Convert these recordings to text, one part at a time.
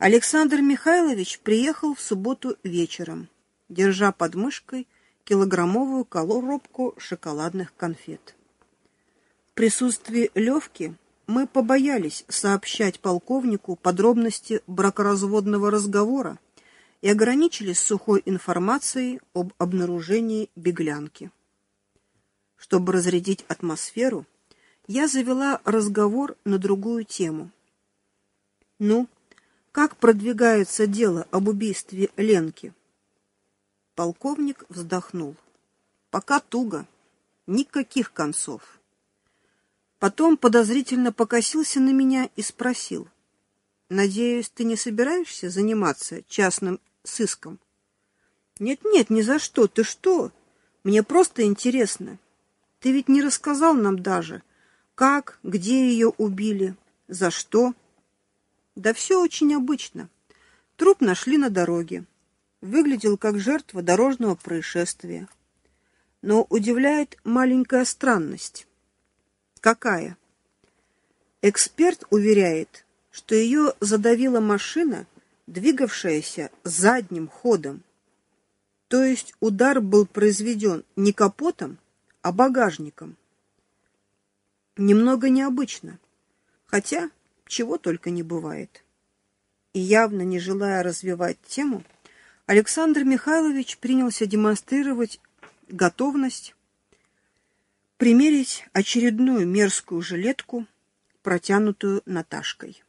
Александр Михайлович приехал в субботу вечером, держа под мышкой килограммовую коробку шоколадных конфет. В присутствии Левки мы побоялись сообщать полковнику подробности бракоразводного разговора и ограничились сухой информацией об обнаружении беглянки. Чтобы разрядить атмосферу, я завела разговор на другую тему. «Ну, как продвигается дело об убийстве Ленки?» Полковник вздохнул. «Пока туго. Никаких концов». Потом подозрительно покосился на меня и спросил: «Надеюсь, ты не собираешься заниматься частным сыском?» «Нет-нет, ни за что. Ты что? Мне просто интересно. Ты ведь не рассказал нам даже, как, где ее убили, за что?» «Да все очень обычно. Труп нашли на дороге. Выглядел как жертва дорожного происшествия. Но удивляет маленькая странность». «Какая?» «Эксперт уверяет, что ее задавила машина, двигавшаяся задним ходом. То есть удар был произведен не капотом, а багажником. Немного необычно, хотя чего только не бывает». И явно не желая развивать тему, Александр Михайлович принялся демонстрировать готовность примерить очередную мерзкую жилетку, протянутую Наташкой.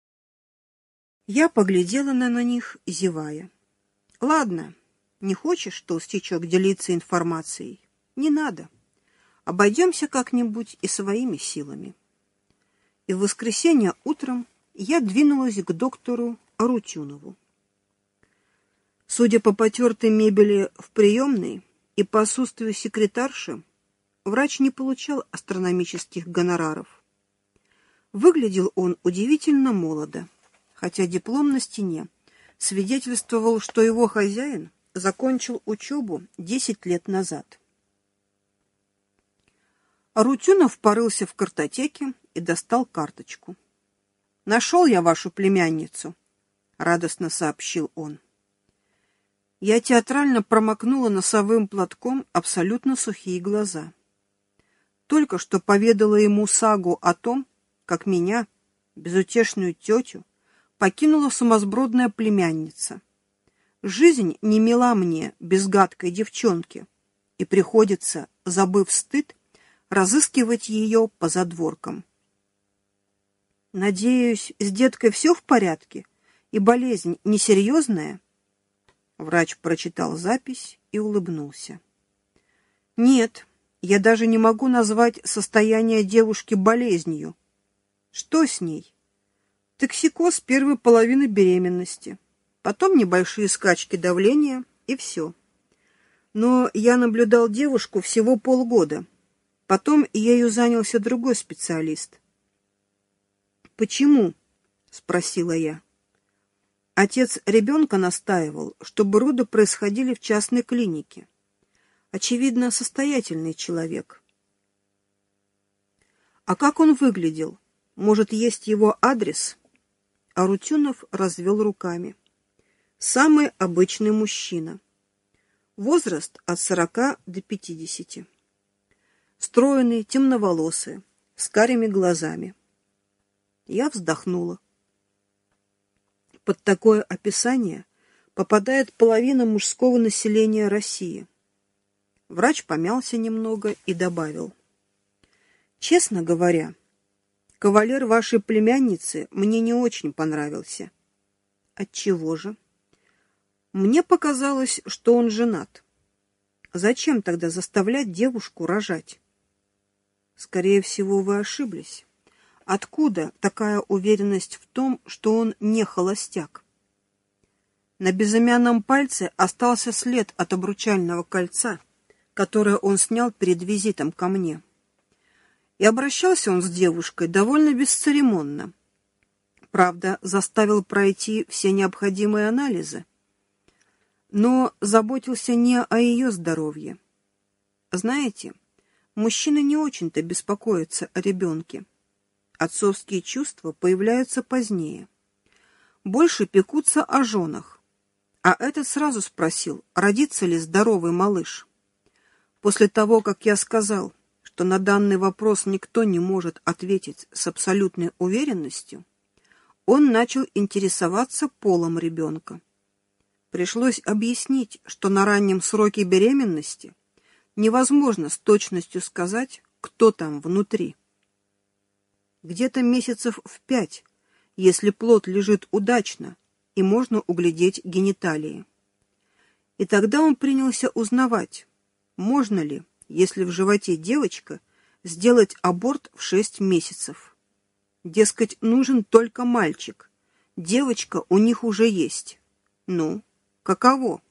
Я поглядела на них, зевая. «Ладно, не хочешь, толстячок, делиться информацией? Не надо. Обойдемся как-нибудь и своими силами». И в воскресенье утром я двинулась к доктору Арутюнову. Судя по потертой мебели в приемной и по отсутствию секретарши, врач не получал астрономических гонораров. Выглядел он удивительно молодо, хотя диплом на стене свидетельствовал, что его хозяин закончил учебу 10 лет назад. Арутюнов порылся в картотеке и достал карточку. «Нашел я вашу племянницу», — радостно сообщил он. Я театрально промокнула носовым платком абсолютно сухие глаза. Только что поведала ему сагу о том, как меня, безутешную тетю, покинула сумасбродная племянница. Жизнь не мила мне без гадкой девчонки, и приходится, забыв стыд, разыскивать ее по задворкам. «Надеюсь, с деткой все в порядке, и болезнь несерьезная?» Врач прочитал запись и улыбнулся. «Нет, я даже не могу назвать состояние девушки болезнью. Что с ней? Токсикоз первой половины беременности, потом небольшие скачки давления и все. Но я наблюдал девушку всего полгода, потом ею занялся другой специалист». «Почему?» — спросила я. Отец ребенка настаивал, чтобы роды происходили в частной клинике. Очевидно, состоятельный человек. «А как он выглядел? Может, есть его адрес?» Арутюнов развел руками. «Самый обычный мужчина. Возраст от 40 до 50. Стройный, темноволосый, с карими глазами». Я вздохнула. Под такое описание попадает половина мужского населения России. Врач помялся немного и добавил: «Честно говоря, кавалер вашей племянницы мне не очень понравился». «Отчего же?» «Мне показалось, что он женат. Зачем тогда заставлять девушку рожать?» «Скорее всего, вы ошиблись. Откуда такая уверенность в том, что он не холостяк?» На безымянном пальце остался след от обручального кольца, которое он снял перед визитом ко мне. И обращался он с девушкой довольно бесцеремонно. Правда, заставил пройти все необходимые анализы, но заботился не о ее здоровье. Знаете, мужчины не очень-то беспокоятся о ребенке. Отцовские чувства появляются позднее. больше пекутся о женах. А этот сразу спросил, родится ли здоровый малыш. После того, как я сказал, что на данный вопрос никто не может ответить с абсолютной уверенностью, он начал интересоваться полом ребенка. Пришлось объяснить, что на раннем сроке беременности невозможно с точностью сказать, кто там внутри. Где-то месяцев в 5, если плод лежит удачно, и можно углядеть гениталии. И тогда он принялся узнавать, можно ли, если в животе девочка, сделать аборт в 6 месяцев. Дескать, нужен только мальчик, девочка у них уже есть. Ну, каково?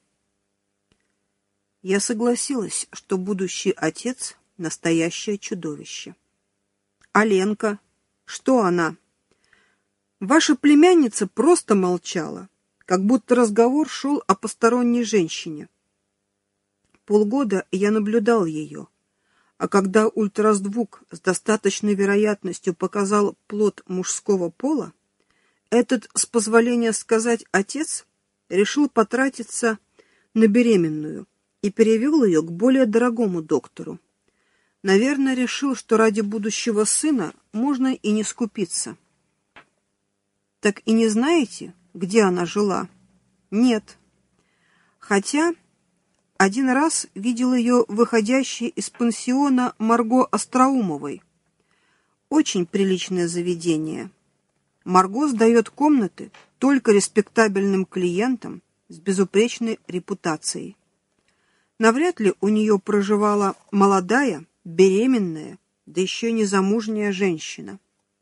Я согласилась, что будущий отец — настоящее чудовище. А Ленка? Что она? Ваша племянница просто молчала, как будто разговор шел о посторонней женщине. Полгода я наблюдал ее, а когда ультразвук с достаточной вероятностью показал плод мужского пола, этот, с позволения сказать, отец решил потратиться на беременную и перевел ее к более дорогому доктору. Наверное, решил, что ради будущего сына можно и не скупиться. Так и не знаете, где она жила? Нет. Хотя один раз видел ее выходящей из пансиона Марго Остроумовой. Очень приличное заведение. Марго сдает комнаты только респектабельным клиентам с безупречной репутацией. Навряд ли у нее проживала молодая, беременная, да еще не замужняя женщина.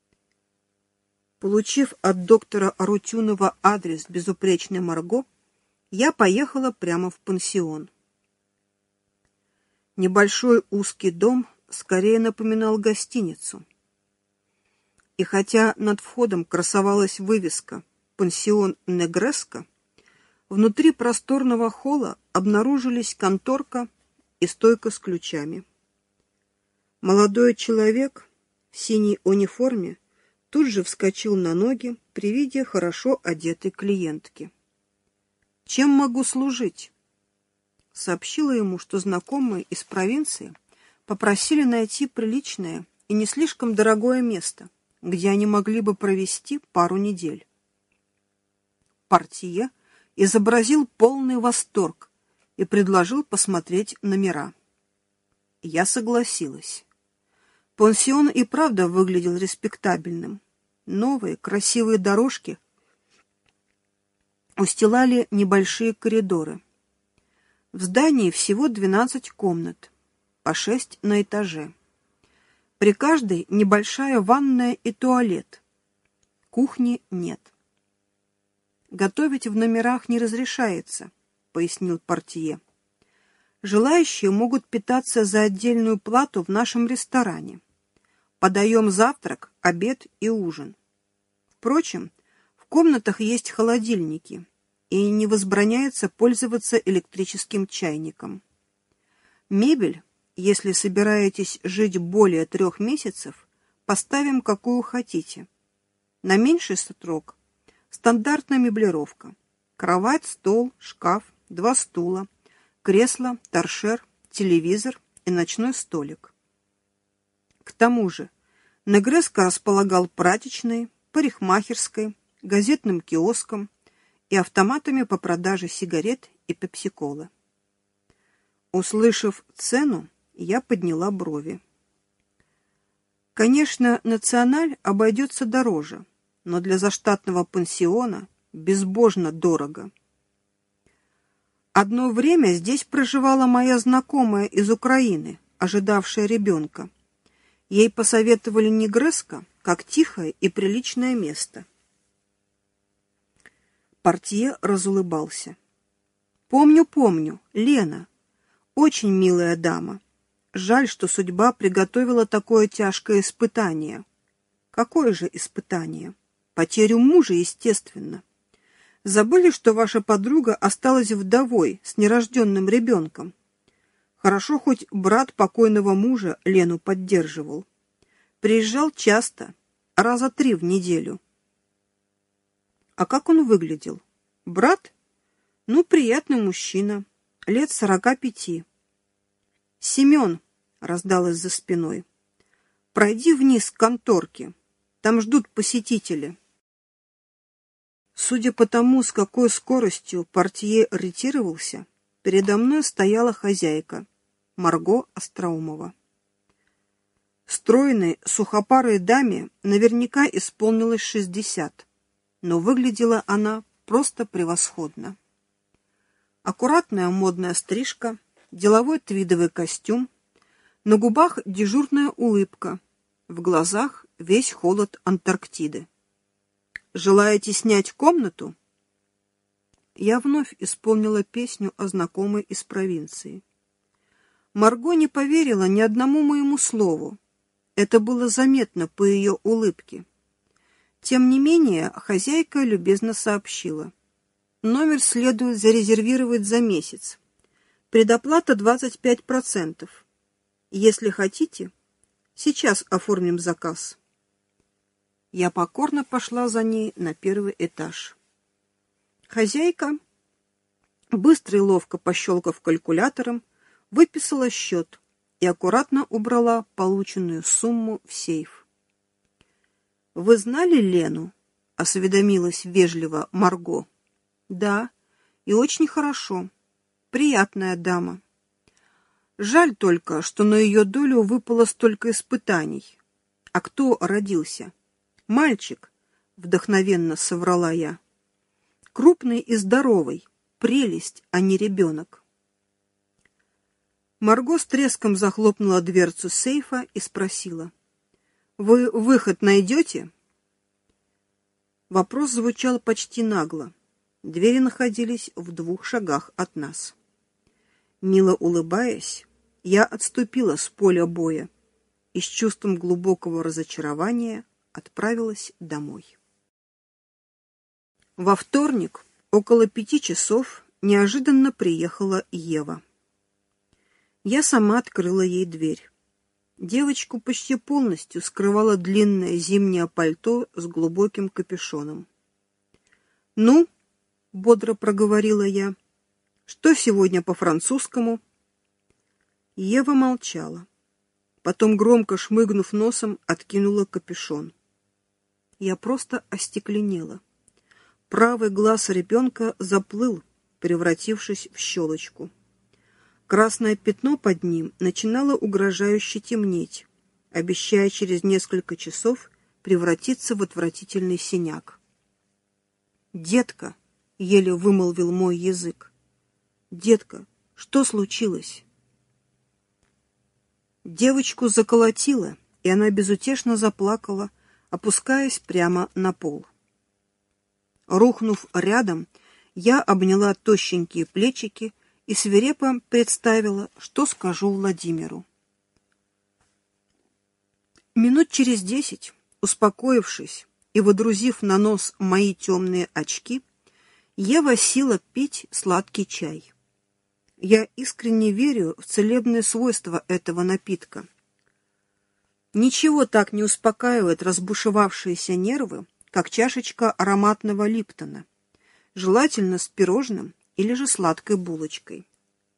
Получив от доктора Арутюнова адрес безупречной Марго, я поехала прямо в пансион. Небольшой узкий дом скорее напоминал гостиницу. И хотя над входом красовалась вывеска «Пансион Негреско», внутри просторного холла обнаружились конторка и стойка с ключами. Молодой человек в синей униформе тут же вскочил на ноги при виде хорошо одетой клиентки. «Чем могу служить?» Сообщила ему, что знакомые из провинции попросили найти приличное и не слишком дорогое место, где они могли бы провести пару недель. Портье изобразил полный восторг и предложил посмотреть номера. Я согласилась. Пансион и правда выглядел респектабельным. Новые красивые дорожки устилали небольшие коридоры. В здании всего 12 комнат, по 6 на этаже. При каждой небольшая ванная и туалет. Кухни нет. «Готовить в номерах не разрешается», — пояснил портье. «Желающие могут питаться за отдельную плату в нашем ресторане. Подаем завтрак, обед и ужин. Впрочем, в комнатах есть холодильники, и не возбраняется пользоваться электрическим чайником. Мебель, если собираетесь жить более 3 месяцев, поставим какую хотите. На меньший срок стандартная меблировка. Кровать, стол, шкаф, 2 стула, кресло, торшер, телевизор и ночной столик. К тому же Негреско располагал прачечной, парикмахерской, газетным киоском и автоматами по продаже сигарет и пепси-колы. Услышав цену, я подняла брови. Конечно, «Националь» обойдется дороже, но для заштатного пансиона безбожно дорого. Одно время здесь проживала моя знакомая из Украины, ожидавшая ребенка. Ей посоветовали Негреско как тихое и приличное место. Портье разулыбался. Помню, Лена. Очень милая дама. Жаль, что судьба приготовила такое тяжкое испытание». «Какое же испытание?» «Потерю мужа, естественно. Забыли, что ваша подруга осталась вдовой с нерожденным ребенком? Хорошо, хоть брат покойного мужа Лену поддерживал. Приезжал часто, раза 3 в неделю». А как он выглядел? Брат? Ну, приятный мужчина, лет 45. «Семен!» — раздалось за спиной. «Пройди вниз к конторке. Там ждут посетители». Судя по тому, с какой скоростью портье ретировался, передо мной стояла хозяйка, Марго Остроумова. Стройной, сухопарой даме наверняка исполнилось 60, но выглядела она просто превосходно. Аккуратная модная стрижка, деловой твидовый костюм, на губах дежурная улыбка, в глазах весь холод Антарктиды. «Желаете снять комнату?» Я вновь исполнила песню о знакомой из провинции. Марго не поверила ни одному моему слову. Это было заметно по ее улыбке. Тем не менее, хозяйка любезно сообщила. Номер следует зарезервировать за месяц. Предоплата 25%. Если хотите, сейчас оформим заказ. Я покорно пошла за ней на первый этаж. Хозяйка, быстро и ловко пощелкав калькулятором, выписала счет и аккуратно убрала полученную сумму в сейф. «Вы знали Лену?» — осведомилась вежливо Марго. «Да, и очень хорошо. Приятная дама. Жаль только, что на ее долю выпало столько испытаний. А кто родился?» «Мальчик», — вдохновенно соврала я. «Крупный и здоровый, прелесть, а не ребенок». Марго с треском захлопнула дверцу сейфа и спросила. «Вы выход найдете?» Вопрос звучал почти нагло. Двери находились в 2 шагах от нас. Мило улыбаясь, я отступила с поля боя и с чувством глубокого разочарования отправилась домой. Во вторник, около 5 часов, неожиданно приехала Ева. Я сама открыла ей дверь. Девочку почти полностью скрывало длинное зимнее пальто с глубоким капюшоном. «Ну?» — бодро проговорила я. «Что сегодня по-французскому?» Ева молчала. Потом, громко шмыгнув носом, откинула капюшон. Я просто остекленела. Правый глаз ребенка заплыл, превратившись в щелочку. Красное пятно под ним начинало угрожающе темнеть, обещая через несколько часов превратиться в отвратительный синяк. «Детка!» — еле вымолвил мой язык. «Детка, что случилось?» Девочку заколотило, и она безутешно заплакала, опускаясь прямо на пол. Рухнув рядом, я обняла тощенькие плечики и свирепо представила, что скажу Владимиру. Минут через 10, успокоившись и водрузив на нос мои темные очки, Ева села пить сладкий чай. Я искренне верю в целебные свойства этого напитка. Ничего так не успокаивает разбушевавшиеся нервы, как чашечка ароматного липтона, желательно с пирожным или же сладкой булочкой.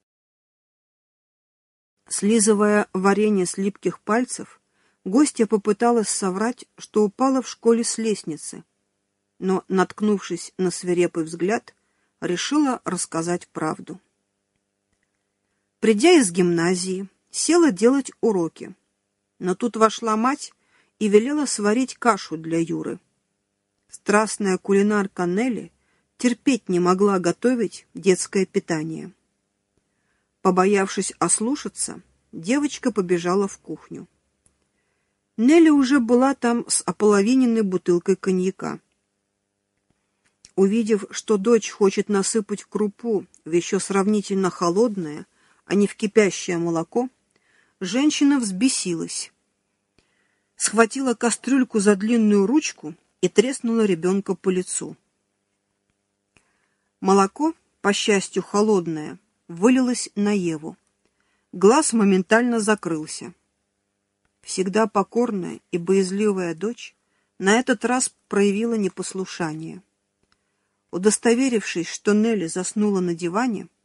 Слизывая варенье с липких пальцев, гостья попыталась соврать, что упала в школе с лестницы, но, наткнувшись на свирепый взгляд, решила рассказать правду. Придя из гимназии, села делать уроки, но тут вошла мать и велела сварить кашу для Юры. Страстная кулинарка Нелли терпеть не могла готовить детское питание. Побоявшись ослушаться, девочка побежала в кухню. Нелли уже была там с ополовиненной бутылкой коньяка. Увидев, что дочь хочет насыпать крупу в еще сравнительно холодное, а не в кипящее молоко, женщина взбесилась, схватила кастрюльку за длинную ручку и треснула ребенка по лицу. Молоко, по счастью холодное, вылилось на Еву. Глаз моментально закрылся. Всегда покорная и боязливая дочь на этот раз проявила непослушание. Удостоверившись, что Нелли заснула на диване,